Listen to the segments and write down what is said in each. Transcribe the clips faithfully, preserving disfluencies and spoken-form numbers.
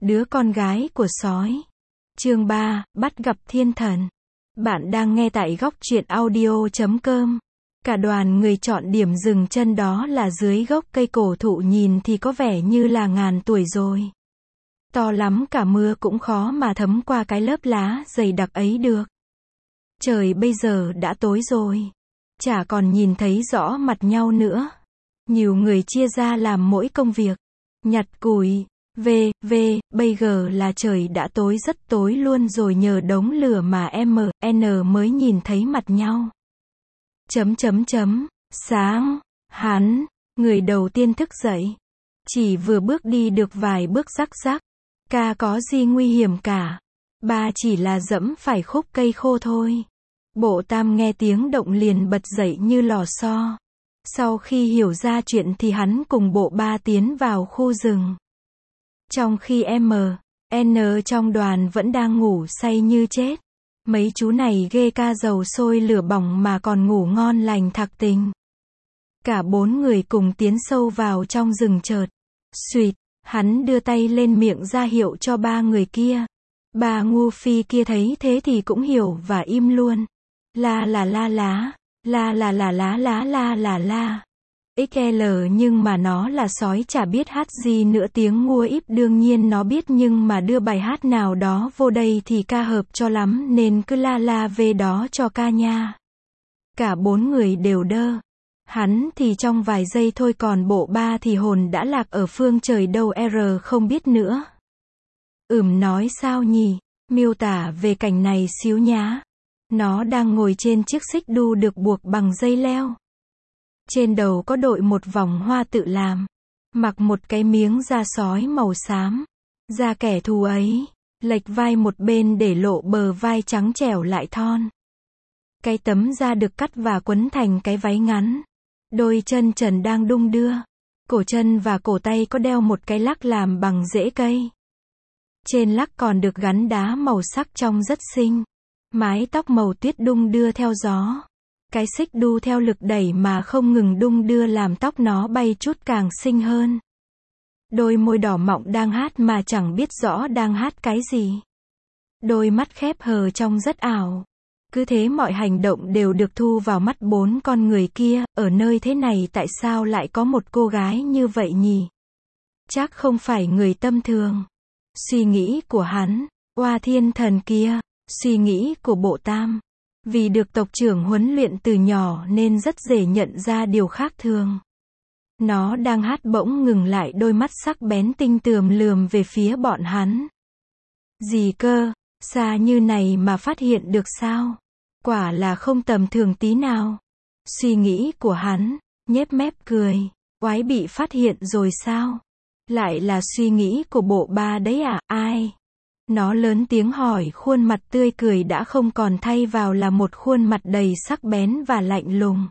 Đứa con gái của sói. Chương ba, bắt gặp thiên thần. Bạn đang nghe tại góc truyện audio chấm com. Cả đoàn người chọn điểm dừng chân đó là dưới gốc cây cổ thụ, nhìn thì có vẻ như là ngàn tuổi rồi. To lắm cả mưa cũng khó mà thấm qua cái lớp lá dày đặc ấy được. Trời bây giờ đã tối rồi. Chả còn nhìn thấy rõ mặt nhau nữa. Nhiều người chia ra làm mỗi công việc. Nhặt củi. Về, về, bây giờ là trời đã tối, rất tối luôn rồi, nhờ đống lửa mà em N mới nhìn thấy mặt nhau. Chấm chấm chấm, sáng, hắn, người đầu tiên thức dậy. Chỉ vừa bước đi được vài bước rắc rắc. Ca có gì nguy hiểm cả. Ba chỉ là dẫm phải khúc cây khô thôi. Bộ Tam nghe tiếng động liền bật dậy như lò xo. Sau khi hiểu ra chuyện thì hắn cùng bộ Ba tiến vào khu rừng. Trong khi M, N trong đoàn vẫn đang ngủ say như chết. Mấy chú này ghê, ca dầu sôi lửa bỏng mà còn ngủ ngon lành thạc tình. Cả bốn người cùng tiến sâu vào trong rừng, chợt suýt, hắn đưa tay lên miệng ra hiệu cho ba người kia. Ba ngu phi kia thấy thế thì cũng hiểu và im luôn. La là la lá, la là la lá lá la là la. ích lờ nhưng mà nó là sói chả biết hát gì nữa, tiếng ngua íp đương nhiên nó biết, nhưng mà đưa bài hát nào đó vô đây thì ca hợp cho lắm nên cứ la la về đó cho ca nha. Cả bốn người đều đơ. Hắn thì trong vài giây thôi, còn bộ Ba thì hồn đã lạc ở phương trời đâu R không biết nữa. Ừm nói sao nhỉ, miêu tả về cảnh này xíu nhá. Nó đang ngồi trên chiếc xích đu được buộc bằng dây leo. Trên đầu có đội một vòng hoa tự làm. Mặc một cái miếng da sói màu xám. Da kẻ thù ấy. Lệch vai một bên để lộ bờ vai trắng trẻo lại thon. Cái tấm da được cắt và quấn thành cái váy ngắn. Đôi chân trần đang đung đưa. Cổ chân và cổ tay có đeo một cái lắc làm bằng rễ cây. Trên lắc còn được gắn đá màu sắc trông rất xinh. Mái tóc màu tuyết đung đưa theo gió. Cái xích đu theo lực đẩy mà không ngừng đung đưa làm tóc nó bay chút càng xinh hơn. Đôi môi đỏ mọng đang hát mà chẳng biết rõ đang hát cái gì. Đôi mắt khép hờ trông rất ảo. Cứ thế mọi hành động đều được thu vào mắt bốn con người kia. Ở nơi thế này tại sao lại có một cô gái như vậy nhỉ? Chắc không phải người tâm thường. Suy nghĩ của hắn. Oa thiên thần kia. Suy nghĩ của bộ Tam. Vì được tộc trưởng huấn luyện từ nhỏ nên rất dễ nhận ra điều khác thường. Nó đang hát bỗng ngừng lại, đôi mắt sắc bén tinh tường lườm về phía bọn hắn. Gì cơ, xa như này mà phát hiện được sao? Quả là không tầm thường tí nào. Suy nghĩ của hắn, nhếch mép cười. Oái, bị phát hiện rồi sao? Lại là suy nghĩ của bộ Ba đấy à? Ai? Nó lớn tiếng hỏi, khuôn mặt tươi cười đã không còn, thay vào là một khuôn mặt đầy sắc bén và lạnh lùng.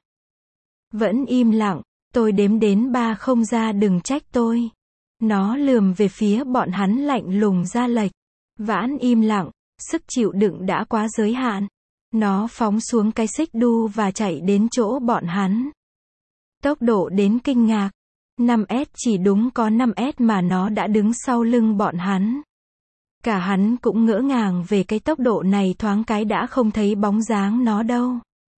Vẫn im lặng, tôi đếm đến ba không ra đừng trách tôi. Nó lườm về phía bọn hắn lạnh lùng ra lệnh. Vãn im lặng, sức chịu đựng đã quá giới hạn. Nó phóng xuống cái xích đu và chạy đến chỗ bọn hắn. Tốc độ đến kinh ngạc. năm S, chỉ đúng có năm S mà nó đã đứng sau lưng bọn hắn. Cả hắn cũng ngỡ ngàng về cái tốc độ này, thoáng cái đã không thấy bóng dáng nó đâu.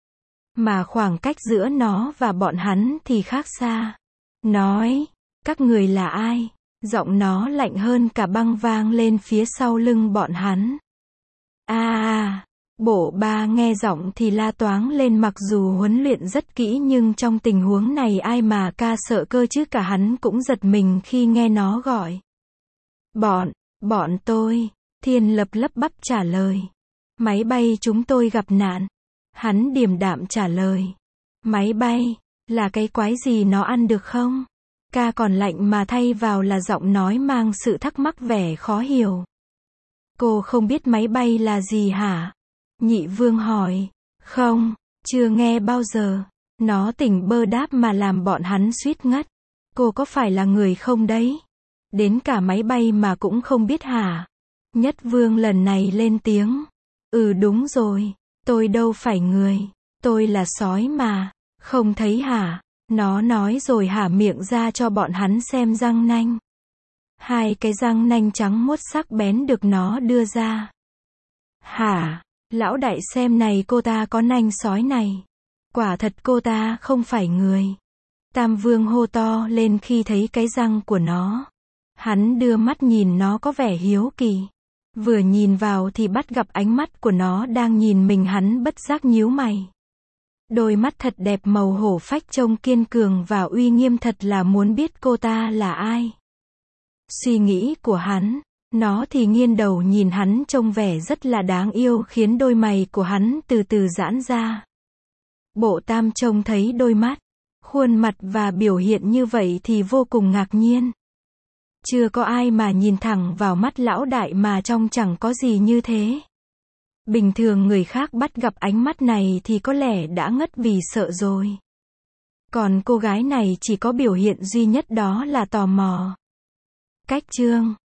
Mà khoảng cách giữa nó và bọn hắn thì khác xa. Nói, các người là ai? Giọng nó lạnh hơn cả băng vang lên phía sau lưng bọn hắn. A à, bộ Ba nghe giọng thì la toáng lên, mặc dù huấn luyện rất kỹ nhưng trong tình huống này ai mà ca sợ cơ chứ. Cả hắn cũng giật mình khi nghe nó gọi. Bọn, bọn tôi, Thiên Lập lắp bắp trả lời. Máy bay chúng tôi gặp nạn. Hắn điềm đạm trả lời. Máy bay, là cái quái gì, nó ăn được không? Ca còn lạnh mà thay vào là giọng nói mang sự thắc mắc, vẻ khó hiểu. Cô không biết máy bay là gì hả? Nhị Vương hỏi. Không, chưa nghe bao giờ. Nó tỉnh bơ đáp mà làm bọn hắn suýt ngất. Cô có phải là người không đấy? Đến cả máy bay mà cũng không biết hả? Nhất Vương lần này lên tiếng. Ừ đúng rồi, tôi đâu phải người, tôi là sói mà, không thấy hả? Nó nói rồi hả miệng ra cho bọn hắn xem răng nanh. Hai cái răng nanh trắng muốt sắc bén được nó đưa ra. Hả? Lão đại xem này, cô ta có nanh sói này. Quả thật cô ta không phải người. Tam Vương hô to lên khi thấy cái răng của nó. Hắn đưa mắt nhìn nó có vẻ hiếu kỳ. Vừa nhìn vào thì bắt gặp ánh mắt của nó đang nhìn mình, hắn bất giác nhíu mày. Đôi mắt thật đẹp màu hổ phách trông kiên cường và uy nghiêm, thật là muốn biết cô ta là ai. Suy nghĩ của hắn, nó thì nghiêng đầu nhìn hắn trông vẻ rất là đáng yêu, khiến đôi mày của hắn từ từ giãn ra. Bộ Tam trông thấy đôi mắt, khuôn mặt và biểu hiện như vậy thì vô cùng ngạc nhiên. Chưa có ai mà nhìn thẳng vào mắt lão đại mà trông chẳng có gì như thế. Bình thường người khác bắt gặp ánh mắt này thì có lẽ đã ngất vì sợ rồi. Còn cô gái này chỉ có biểu hiện duy nhất, đó là tò mò. Cách chương